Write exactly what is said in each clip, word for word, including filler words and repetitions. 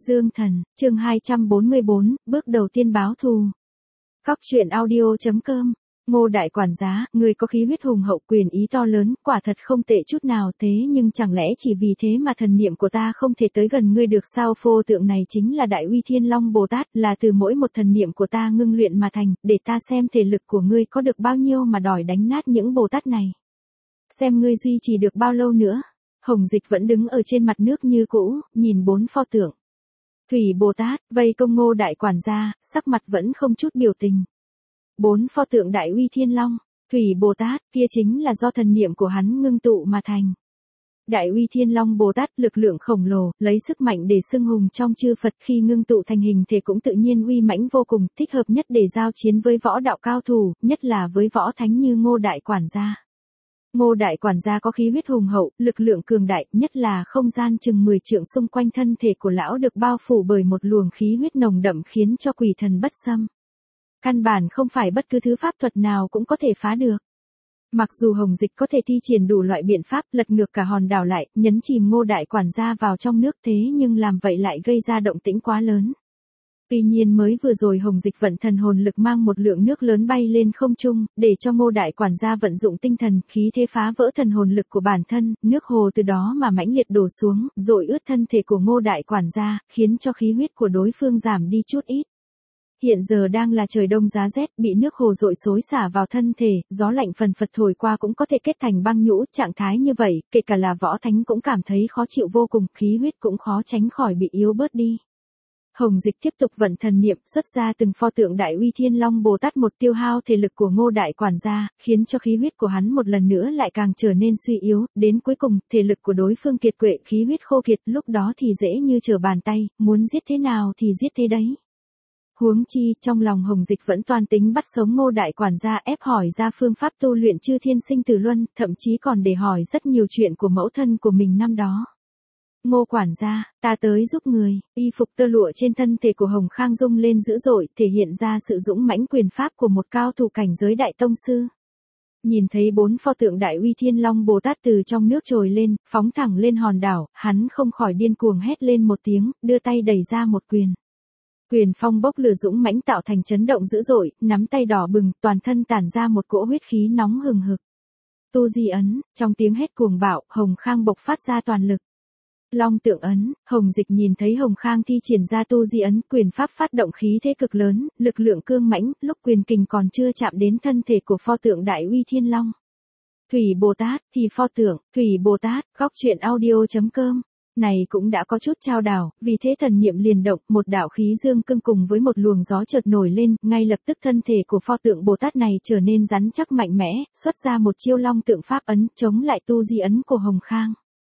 Dương Thần, chương hai trăm bốn mươi bốn, bước đầu tiên báo thù. Cóc truyện audio chấm com. Ngô đại quản gia, người có khí huyết hùng hậu, quyền ý to lớn, quả thật không tệ chút nào, thế nhưng chẳng lẽ chỉ vì thế mà thần niệm của ta không thể tới gần ngươi được sao? Pho tượng này chính là Đại Uy Thiên Long Bồ Tát, là từ mỗi một thần niệm của ta ngưng luyện mà thành, để ta xem thể lực của ngươi có được bao nhiêu mà đòi đánh nát những Bồ Tát này. Xem ngươi duy trì được bao lâu nữa. Hồng Dịch vẫn đứng ở trên mặt nước như cũ, nhìn bốn pho tượng. Thủy Bồ Tát, vây công Ngô đại quản gia, sắc mặt vẫn không chút biểu tình. Bốn pho tượng Đại Uy Thiên Long, Thủy Bồ Tát, kia chính là do thần niệm của hắn ngưng tụ mà thành. Đại Uy Thiên Long Bồ Tát lực lượng khổng lồ, lấy sức mạnh để xưng hùng trong chư Phật, khi ngưng tụ thành hình thể cũng tự nhiên uy mãnh vô cùng, thích hợp nhất để giao chiến với võ đạo cao thủ, nhất là với võ thánh như Ngô đại quản gia. Ngô đại quản gia có khí huyết hùng hậu, lực lượng cường đại, nhất là không gian chừng mười trượng xung quanh thân thể của lão được bao phủ bởi một luồng khí huyết nồng đậm khiến cho quỷ thần bất xâm. Căn bản không phải bất cứ thứ pháp thuật nào cũng có thể phá được. Mặc dù Hồng Dịch có thể thi triển đủ loại biện pháp lật ngược cả hòn đảo lại, nhấn chìm Ngô đại quản gia vào trong nước, thế nhưng làm vậy lại gây ra động tĩnh quá lớn. Tuy nhiên mới vừa rồi Hồng Dịch vận thần hồn lực mang một lượng nước lớn bay lên không trung, để cho Ngô đại quản gia vận dụng tinh thần, khí thế phá vỡ thần hồn lực của bản thân, nước hồ từ đó mà mãnh liệt đổ xuống, rồi ướt thân thể của Ngô đại quản gia, khiến cho khí huyết của đối phương giảm đi chút ít. Hiện giờ đang là trời đông giá rét, bị nước hồ dội xối xả vào thân thể, gió lạnh phần phật thổi qua cũng có thể kết thành băng nhũ, trạng thái như vậy, kể cả là võ thánh cũng cảm thấy khó chịu vô cùng, khí huyết cũng khó tránh khỏi bị yếu bớt đi. Hồng Dịch tiếp tục vận thần niệm, xuất ra từng pho tượng Đại Uy Thiên Long Bồ Tát, một tiêu hao thể lực của Ngô đại quản gia, khiến cho khí huyết của hắn một lần nữa lại càng trở nên suy yếu, đến cuối cùng, thể lực của đối phương kiệt quệ, khí huyết khô kiệt, lúc đó thì dễ như trở bàn tay, muốn giết thế nào thì giết thế đấy. Huống chi, trong lòng Hồng Dịch vẫn toan tính bắt sống Ngô đại quản gia, ép hỏi ra phương pháp tu luyện chư thiên sinh tử luân, thậm chí còn để hỏi rất nhiều chuyện của mẫu thân của mình năm đó. Ngô quản gia, ta tới giúp người. Y phục tơ lụa trên thân thể của Hồng Khang rung lên dữ dội, thể hiện ra sự dũng mãnh quyền pháp của một cao thủ cảnh giới đại tông sư. Nhìn thấy bốn pho tượng Đại Uy Thiên Long Bồ Tát từ trong nước trồi lên, phóng thẳng lên hòn đảo, hắn không khỏi điên cuồng hét lên một tiếng, đưa tay đẩy ra một quyền. Quyền phong bốc lửa dũng mãnh tạo thành chấn động dữ dội, nắm tay đỏ bừng, toàn thân tản ra một cỗ huyết khí nóng hừng hực. Tu Di ấn, trong tiếng hét cuồng bạo, Hồng Khang bộc phát ra toàn lực. Long tượng ấn, Hồng Dịch nhìn thấy Hồng Khang thi triển ra Tu Di ấn, quyền pháp phát động khí thế cực lớn, lực lượng cương mãnh, lúc quyền kình còn chưa chạm đến thân thể của pho tượng Đại Uy Thiên Long. Thủy Bồ Tát, thì pho tượng, Thủy Bồ Tát, Cóc truyện audio chấm com. Này cũng đã có chút trao đảo, vì thế thần niệm liền động, một đạo khí dương cương cùng với một luồng gió chợt nổi lên, ngay lập tức thân thể của pho tượng Bồ Tát này trở nên rắn chắc mạnh mẽ, xuất ra một chiêu long tượng pháp ấn, chống lại Tu Di ấn của Hồng Khang.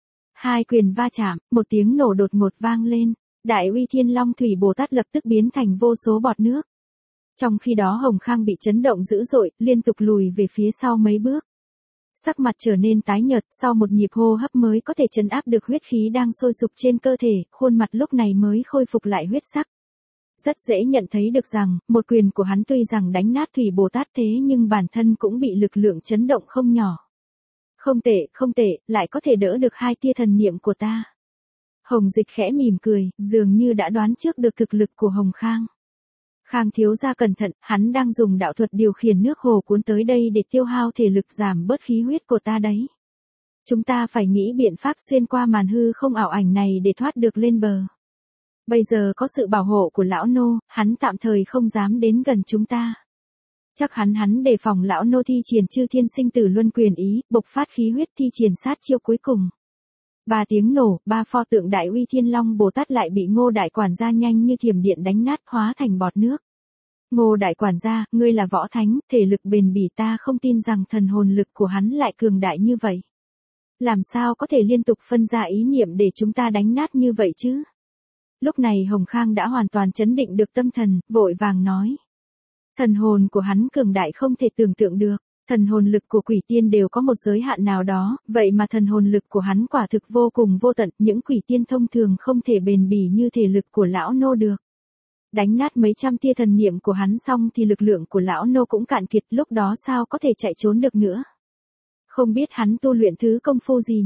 Hai quyền va chạm, một tiếng nổ đột ngột vang lên, Đại Uy Thiên Long Thủy Bồ Tát lập tức biến thành vô số bọt nước. Trong khi đó Hồng Khang bị chấn động dữ dội, liên tục lùi về phía sau mấy bước. Sắc mặt trở nên tái nhợt, sau một nhịp hô hấp mới có thể trấn áp được huyết khí đang sôi sục trên cơ thể, khuôn mặt lúc này mới khôi phục lại huyết sắc. Rất dễ nhận thấy được rằng, một quyền của hắn tuy rằng đánh nát Thủy Bồ Tát thế nhưng bản thân cũng bị lực lượng chấn động không nhỏ. Không tệ, không tệ, lại có thể đỡ được hai tia thần niệm của ta. Hồng Dịch khẽ mỉm cười, dường như đã đoán trước được thực lực của Hồng Khang. Khang thiếu gia cẩn thận, hắn đang dùng đạo thuật điều khiển nước hồ cuốn tới đây để tiêu hao thể lực, giảm bớt khí huyết của ta đấy. Chúng ta phải nghĩ biện pháp xuyên qua màn hư không ảo ảnh này để thoát được lên bờ. Bây giờ có sự bảo hộ của lão nô, hắn tạm thời không dám đến gần chúng ta. Chắc hắn hắn đề phòng lão nô thi triển chư thiên sinh tử luân quyền ý, bộc phát khí huyết thi triển sát chiêu cuối cùng. Ba tiếng nổ, ba pho tượng Đại Uy Thiên Long Bồ Tát lại bị Ngô đại quản gia nhanh như thiểm điện đánh nát, hóa thành bọt nước. Ngô đại quản gia, ngươi là võ thánh, thể lực bền bỉ, ta không tin rằng thần hồn lực của hắn lại cường đại như vậy. Làm sao có thể liên tục phân ra ý niệm để chúng ta đánh nát như vậy chứ? Lúc này Hồng Khang đã hoàn toàn chấn định được tâm thần, vội vàng nói. Thần hồn của hắn cường đại không thể tưởng tượng được. Thần hồn lực của quỷ tiên đều có một giới hạn nào đó, vậy mà thần hồn lực của hắn quả thực vô cùng vô tận, những quỷ tiên thông thường không thể bền bỉ như thể lực của lão nô được. Đánh nát mấy trăm tia thần niệm của hắn xong thì lực lượng của lão nô cũng cạn kiệt, lúc đó sao có thể chạy trốn được nữa. Không biết hắn tu luyện thứ công phu gì nhỉ?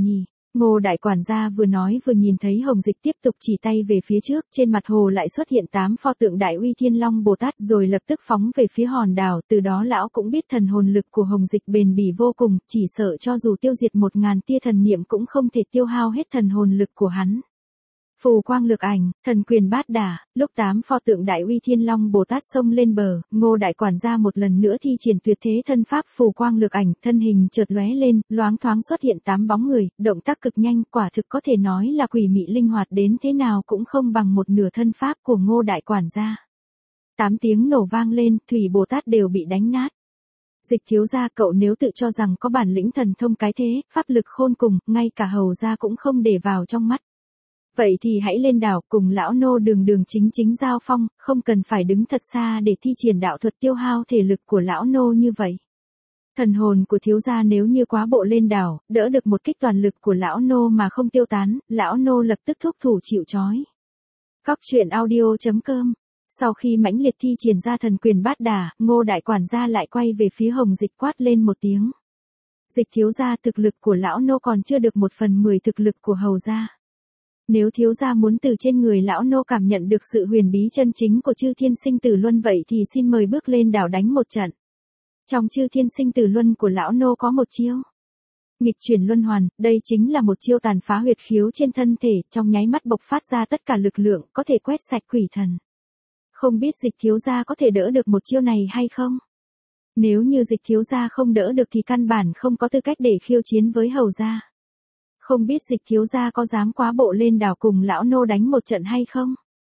Ngô đại quản gia vừa nói vừa nhìn thấy Hồng Dịch tiếp tục chỉ tay về phía trước, trên mặt hồ lại xuất hiện tám pho tượng Đại Uy Thiên Long Bồ Tát rồi lập tức phóng về phía hòn đảo, từ đó lão cũng biết thần hồn lực của Hồng Dịch bền bỉ vô cùng, chỉ sợ cho dù tiêu diệt một ngàn tia thần niệm cũng không thể tiêu hao hết thần hồn lực của hắn. Phù quang lực ảnh, thần quyền bát đả, lúc tám pho tượng Đại Uy Thiên Long Bồ Tát xông lên bờ, Ngô đại quản gia một lần nữa thi triển tuyệt thế thân pháp phù quang lực ảnh, thân hình chợt lóe lên, loáng thoáng xuất hiện tám bóng người, động tác cực nhanh, quả thực có thể nói là quỷ mị linh hoạt đến thế nào cũng không bằng một nửa thân pháp của Ngô đại quản gia. Tám tiếng nổ vang lên, Thủy Bồ Tát đều bị đánh nát. Dịch thiếu gia, cậu nếu tự cho rằng có bản lĩnh thần thông cái thế, pháp lực khôn cùng, ngay cả hầu gia cũng không để vào trong mắt. Vậy thì hãy lên đảo cùng lão nô đường đường chính chính giao phong, không cần phải đứng thật xa để thi triển đạo thuật tiêu hao thể lực của lão nô như vậy. Thần hồn của thiếu gia nếu như quá bộ lên đảo, đỡ được một kích toàn lực của lão nô mà không tiêu tán, lão nô lập tức thúc thủ chịu trói. Cóc truyện audio chấm com. Sau khi mãnh liệt thi triển ra thần quyền bát đả, Ngô đại quản gia lại quay về phía Hồng Dịch quát lên một tiếng. Dịch thiếu gia, thực lực của lão nô còn chưa được một phần mười thực lực của hầu gia. Nếu thiếu gia muốn từ trên người lão nô cảm nhận được sự huyền bí chân chính của chư thiên sinh tử luân vậy thì xin mời bước lên đảo đánh một trận. Trong chư thiên sinh tử luân của lão nô có một chiêu nghịch chuyển luân hoàn, đây chính là một chiêu tàn phá huyệt khiếu trên thân thể, trong nháy mắt bộc phát ra tất cả lực lượng, có thể quét sạch quỷ thần. Không biết dịch thiếu gia có thể đỡ được một chiêu này hay không? Nếu như dịch thiếu gia không đỡ được thì căn bản không có tư cách để khiêu chiến với hầu gia. Không biết dịch thiếu gia có dám quá bộ lên đảo cùng lão nô đánh một trận hay không?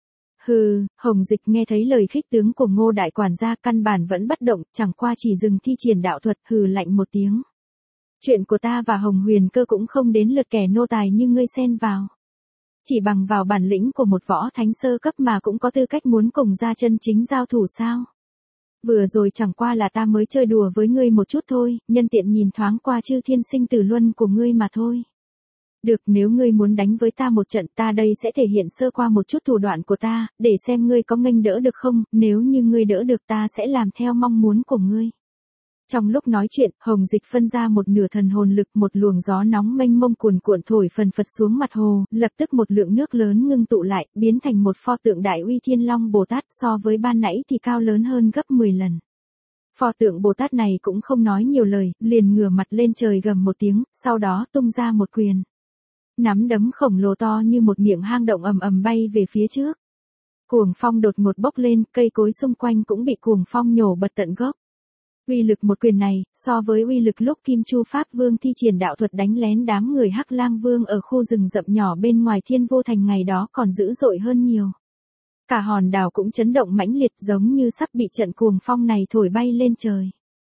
Hừ, Hồng Dịch nghe thấy lời khích tướng của Ngô đại quản gia căn bản vẫn bất động, chẳng qua chỉ dừng thi triển đạo thuật, hừ lạnh một tiếng. Chuyện của ta và Hồng Huyền Cơ cũng không đến lượt kẻ nô tài như ngươi xen vào. Chỉ bằng vào bản lĩnh của một võ thánh sơ cấp mà cũng có tư cách muốn cùng ra chân chính giao thủ sao? Vừa rồi chẳng qua là ta mới chơi đùa với ngươi một chút thôi, nhân tiện nhìn thoáng qua chư thiên sinh tử luân của ngươi mà thôi. Được, nếu ngươi muốn đánh với ta một trận, ta đây sẽ thể hiện sơ qua một chút thủ đoạn của ta, để xem ngươi có nghênh đỡ được không, nếu như ngươi đỡ được ta sẽ làm theo mong muốn của ngươi. Trong lúc nói chuyện, Hồng Dịch phân ra một nửa thần hồn lực, một luồng gió nóng mênh mông cuồn cuộn thổi phần phật xuống mặt hồ, lập tức một lượng nước lớn ngưng tụ lại, biến thành một pho tượng Đại Uy Thiên Long Bồ Tát, so với ban nãy thì cao lớn hơn gấp mười lần. Pho tượng Bồ Tát này cũng không nói nhiều lời, liền ngửa mặt lên trời gầm một tiếng, sau đó tung ra một quyền. Nắm đấm khổng lồ to như một miệng hang động ầm ầm bay về phía trước. Cuồng phong đột ngột bốc lên, cây cối xung quanh cũng bị cuồng phong nhổ bật tận gốc. Uy lực một quyền này, so với uy lực lúc Kim Chu Pháp Vương thi triển đạo thuật đánh lén đám người Hắc Lang Vương ở khu rừng rậm nhỏ bên ngoài Thiên Vô Thành ngày đó còn dữ dội hơn nhiều. Cả hòn đảo cũng chấn động mãnh liệt giống như sắp bị trận cuồng phong này thổi bay lên trời.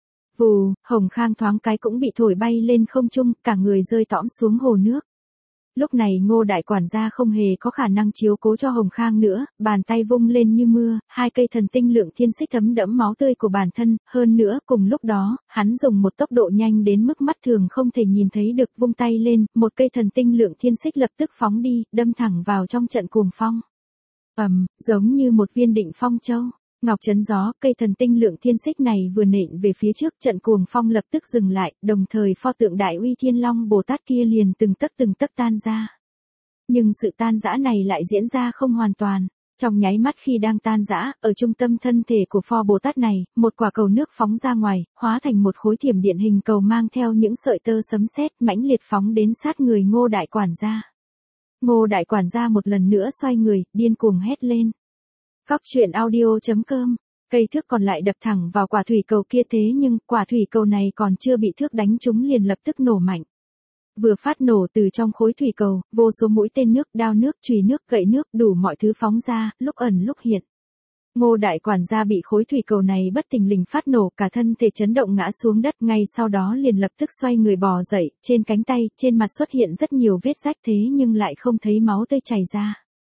Vù, Hồng Khang thoáng cái cũng bị thổi bay lên không trung, cả người rơi tõm xuống hồ nước. Lúc này Ngô đại quản gia không hề có khả năng chiếu cố cho Hồng Khang nữa, bàn tay vung lên như mưa, hai cây thần tinh lượng thiên xích thấm đẫm máu tươi của bản thân, hơn nữa cùng lúc đó, hắn dùng một tốc độ nhanh đến mức mắt thường không thể nhìn thấy được, vung tay lên, một cây thần tinh lượng thiên xích lập tức phóng đi, đâm thẳng vào trong trận cuồng phong. Ầm, giống như một viên định phong châu. Ngọc chấn gió, cây thần tinh lượng thiên xích này vừa nện về phía trước, trận cuồng phong lập tức dừng lại, đồng thời pho tượng Đại Uy Thiên Long Bồ Tát kia liền từng tấc từng tấc tan ra. Nhưng sự tan rã này lại diễn ra không hoàn toàn. Trong nháy mắt khi đang tan rã, ở trung tâm thân thể của pho Bồ Tát này, một quả cầu nước phóng ra ngoài, hóa thành một khối thiểm điện hình cầu mang theo những sợi tơ sấm sét mãnh liệt phóng đến sát người Ngô đại quản gia. Ngô đại quản gia một lần nữa xoay người, điên cuồng hét lên. Cóc truyện audio chấm com. Cây thước còn lại đập thẳng vào quả thủy cầu kia, thế nhưng quả thủy cầu này còn chưa bị thước đánh trúng liền lập tức nổ mạnh. Vừa phát nổ, từ trong khối thủy cầu, vô số mũi tên nước, đao nước, chùy nước, gậy nước, đủ mọi thứ phóng ra, lúc ẩn lúc hiện. Ngô đại quản gia bị khối thủy cầu này bất thình lình phát nổ, cả thân thể chấn động ngã xuống đất, ngay sau đó liền lập tức xoay người bò dậy, trên cánh tay, trên mặt xuất hiện rất nhiều vết rách, thế nhưng lại không thấy máu tươi chảy ra.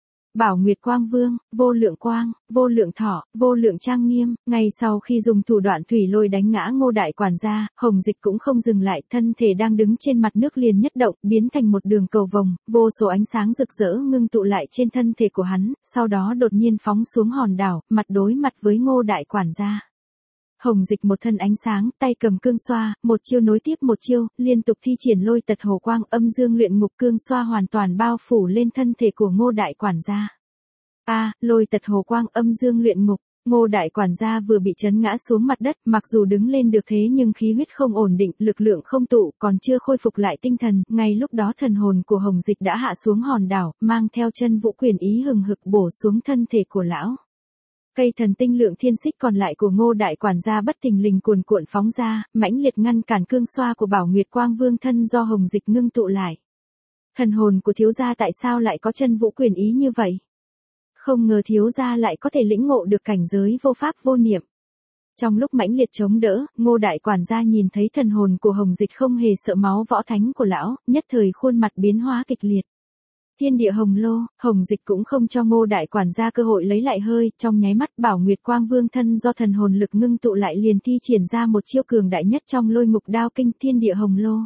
Bảo Nguyệt Quang Vương, Vô Lượng Quang, Vô Lượng Thọ, Vô Lượng Trang Nghiêm, ngay sau khi dùng thủ đoạn thủy lôi đánh ngã Ngô đại quản gia, Hồng Dịch cũng không dừng lại, thân thể đang đứng trên mặt nước liền nhất động, biến thành một đường cầu vồng, vô số ánh sáng rực rỡ ngưng tụ lại trên thân thể của hắn, sau đó đột nhiên phóng xuống hòn đảo, mặt đối mặt với Ngô đại quản gia. Hồng Dịch một thân ánh sáng, tay cầm cương xoa, một chiêu nối tiếp một chiêu, liên tục thi triển lôi tật hồ quang, âm dương luyện ngục, cương xoa hoàn toàn bao phủ lên thân thể của Ngô đại quản gia. A, à, lôi tật hồ quang, âm dương luyện ngục. Ngô đại quản gia vừa bị chấn ngã xuống mặt đất, mặc dù đứng lên được thế nhưng khí huyết không ổn định, lực lượng không tụ, còn chưa khôi phục lại tinh thần, ngay lúc đó thần hồn của Hồng Dịch đã hạ xuống hòn đảo, mang theo chân vũ quyền ý hừng hực bổ xuống thân thể của lão. Cây thần tinh lượng thiên xích còn lại của Ngô đại quản gia bất thình lình cuồn cuộn phóng ra, mãnh liệt ngăn cản cương xoa của Bảo Nguyệt Quang Vương thân do Hồng Dịch ngưng tụ lại. Thần hồn của thiếu gia tại sao lại có chân vũ quyền ý như vậy? Không ngờ thiếu gia lại có thể lĩnh ngộ được cảnh giới vô pháp vô niệm. Trong lúc mãnh liệt chống đỡ, Ngô đại quản gia nhìn thấy thần hồn của Hồng Dịch không hề sợ máu võ thánh của lão, nhất thời khuôn mặt biến hóa kịch liệt. Thiên địa hồng lô, Hồng Dịch cũng không cho Ngô đại quản gia cơ hội lấy lại hơi, trong nháy mắt Bảo Nguyệt Quang Vương thân do thần hồn lực ngưng tụ lại liền thi triển ra một chiêu cường đại nhất trong lôi ngục đao kinh thiên địa hồng lô.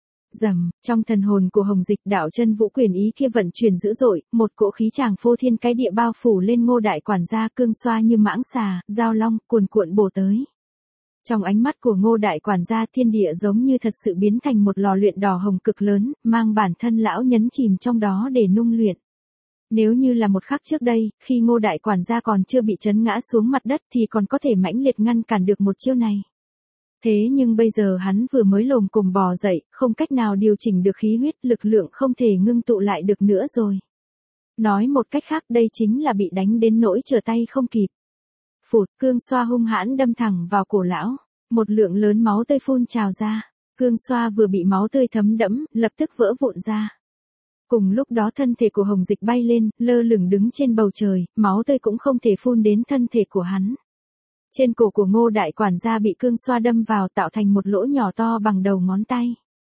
Rầm, trong thần hồn của Hồng Dịch đạo chân vũ quyền ý kia vận chuyển dữ dội, một cỗ khí tràng phô thiên cái địa bao phủ lên Ngô đại quản gia, cương xoa như mãng xà, giao long, cuồn cuộn bổ tới. Trong ánh mắt của Ngô đại quản gia, thiên địa giống như thật sự biến thành một lò luyện đỏ hồng cực lớn, mang bản thân lão nhấn chìm trong đó để nung luyện. Nếu như là một khắc trước đây, khi Ngô đại quản gia còn chưa bị chấn ngã xuống mặt đất thì còn có thể mãnh liệt ngăn cản được một chiêu này. Thế nhưng bây giờ hắn vừa mới lồm cồm bò dậy, không cách nào điều chỉnh được khí huyết, lực lượng không thể ngưng tụ lại được nữa rồi. Nói một cách khác, đây chính là bị đánh đến nỗi trở tay không kịp. Phụt, cương xoa hung hãn đâm thẳng vào cổ lão, một lượng lớn máu tươi phun trào ra, cương xoa vừa bị máu tươi thấm đẫm, lập tức vỡ vụn ra. Cùng lúc đó thân thể của Hồng Dịch bay lên, lơ lửng đứng trên bầu trời, máu tươi cũng không thể phun đến thân thể của hắn. Trên cổ của Ngô đại quản gia bị cương xoa đâm vào, tạo thành một lỗ nhỏ to bằng đầu ngón tay.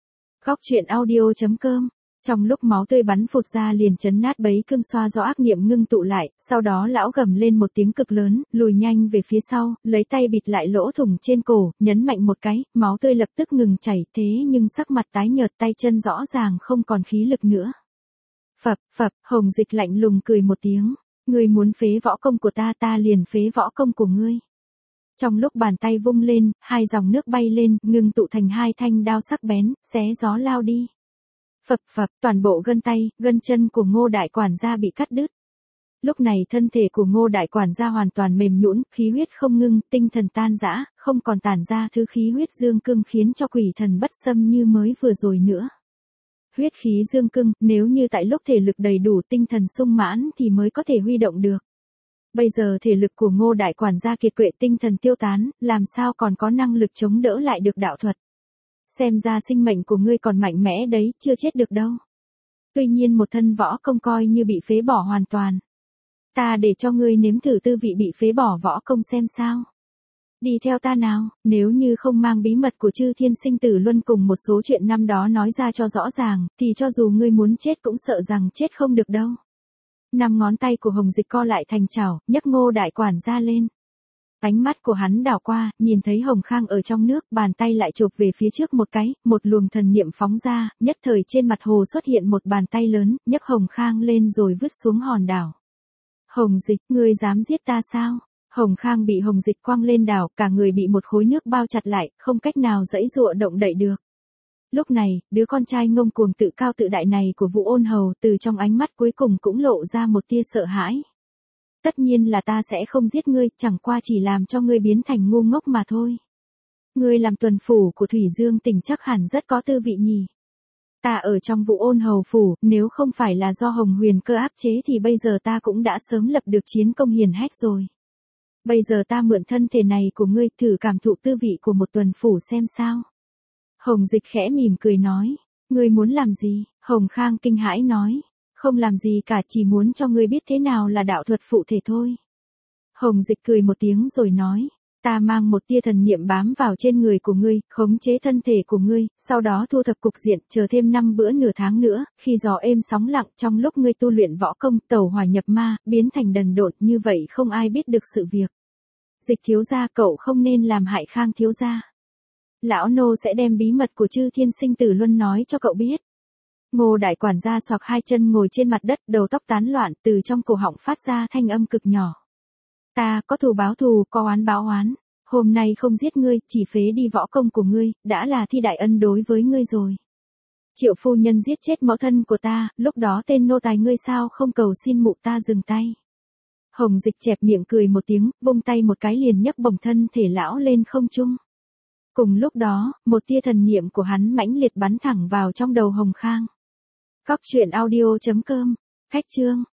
Góc truyện audio chấm com. Trong lúc máu tươi bắn phụt ra liền chấn nát bấy cương xoa do ác niệm ngưng tụ lại, sau đó lão gầm lên một tiếng cực lớn, lùi nhanh về phía sau, lấy tay bịt lại lỗ thủng trên cổ, nhấn mạnh một cái, máu tươi lập tức ngừng chảy, thế nhưng sắc mặt tái nhợt, tay chân rõ ràng không còn khí lực nữa. Phập, phập, Hồng Dịch lạnh lùng cười một tiếng, ngươi muốn phế võ công của ta, ta liền phế võ công của ngươi. Trong lúc bàn tay vung lên, hai dòng nước bay lên, ngưng tụ thành hai thanh đao sắc bén, xé gió lao đi. Phập phập, toàn bộ gân tay, gân chân của Ngô đại quản gia bị cắt đứt. Lúc này thân thể của Ngô đại quản gia hoàn toàn mềm nhũn, khí huyết không ngưng, tinh thần tan rã, không còn tản ra thứ khí huyết dương cương khiến cho quỷ thần bất xâm như mới vừa rồi nữa. Huyết khí dương cương, nếu như tại lúc thể lực đầy đủ, tinh thần sung mãn thì mới có thể huy động được. Bây giờ thể lực của Ngô đại quản gia kiệt quệ, tinh thần tiêu tán, làm sao còn có năng lực chống đỡ lại được đạo thuật. Xem ra sinh mệnh của ngươi còn mạnh mẽ đấy, chưa chết được đâu. Tuy nhiên một thân võ công coi như bị phế bỏ hoàn toàn. Ta để cho ngươi nếm thử tư vị bị phế bỏ võ công xem sao. Đi theo ta nào, nếu như không mang bí mật của Chư Thiên Sinh Tử Luân cùng một số chuyện năm đó nói ra cho rõ ràng, thì cho dù ngươi muốn chết cũng sợ rằng chết không được đâu. Năm ngón tay của Hồng Dịch co lại thành chảo, nhấc Ngô đại quản gia lên. Ánh mắt của hắn đảo qua, nhìn thấy Hồng Khang ở trong nước, bàn tay lại chộp về phía trước một cái, một luồng thần niệm phóng ra, nhất thời trên mặt hồ xuất hiện một bàn tay lớn, nhấc Hồng Khang lên rồi vứt xuống hòn đảo. Hồng Dịch, ngươi dám giết ta sao? Hồng Khang bị Hồng Dịch quăng lên đảo, cả người bị một khối nước bao chặt lại, không cách nào giãy giụa động đậy được. Lúc này, đứa con trai ngông cuồng tự cao tự đại này của Vũ Ôn Hầu, từ trong ánh mắt cuối cùng cũng lộ ra một tia sợ hãi. Tất nhiên là ta sẽ không giết ngươi, chẳng qua chỉ làm cho ngươi biến thành ngu ngốc mà thôi. Ngươi làm tuần phủ của Thủy Dương tỉnh chắc hẳn rất có tư vị nhỉ. Ta ở trong Vũ Ôn Hầu phủ, nếu không phải là do Hồng Huyền Cơ áp chế thì bây giờ ta cũng đã sớm lập được chiến công hiển hách rồi. Bây giờ ta mượn thân thể này của ngươi, thử cảm thụ tư vị của một tuần phủ xem sao. Hồng Dịch khẽ mỉm cười nói, ngươi muốn làm gì? Hồng Khang kinh hãi nói, không làm gì cả, chỉ muốn cho ngươi biết thế nào là đạo thuật phụ thể thôi. Hồng Dịch cười một tiếng rồi nói, ta mang một tia thần niệm bám vào trên người của ngươi, khống chế thân thể của ngươi, sau đó thu thập cục diện, chờ thêm năm bữa nửa tháng nữa, khi gió êm sóng lặng, trong lúc ngươi tu luyện võ công, tẩu hỏa nhập ma, biến thành đần độn, như vậy không ai biết được sự việc. Dịch thiếu gia, cậu không nên làm hại Khang thiếu gia. Lão nô sẽ đem bí mật của Chư Thiên Sinh Tử Luân nói cho cậu biết. Ngô đại quản gia xoạc hai chân ngồi trên mặt đất, đầu tóc tán loạn, từ trong cổ họng phát ra thanh âm cực nhỏ. Ta có thù báo thù, có oán báo oán. Hôm nay không giết ngươi, chỉ phế đi võ công của ngươi, đã là thi đại ân đối với ngươi rồi. Triệu phu nhân giết chết mẫu thân của ta, lúc đó tên nô tài ngươi sao không cầu xin mụ ta dừng tay. Hồng Dịch chẹp miệng cười một tiếng, vung tay một cái liền nhấc bổng thân thể lão lên không trung. Cùng lúc đó, một tia thần niệm của hắn mãnh liệt bắn thẳng vào trong đầu Hồng Khang. Cóc truyện audio chấm com, khách chương.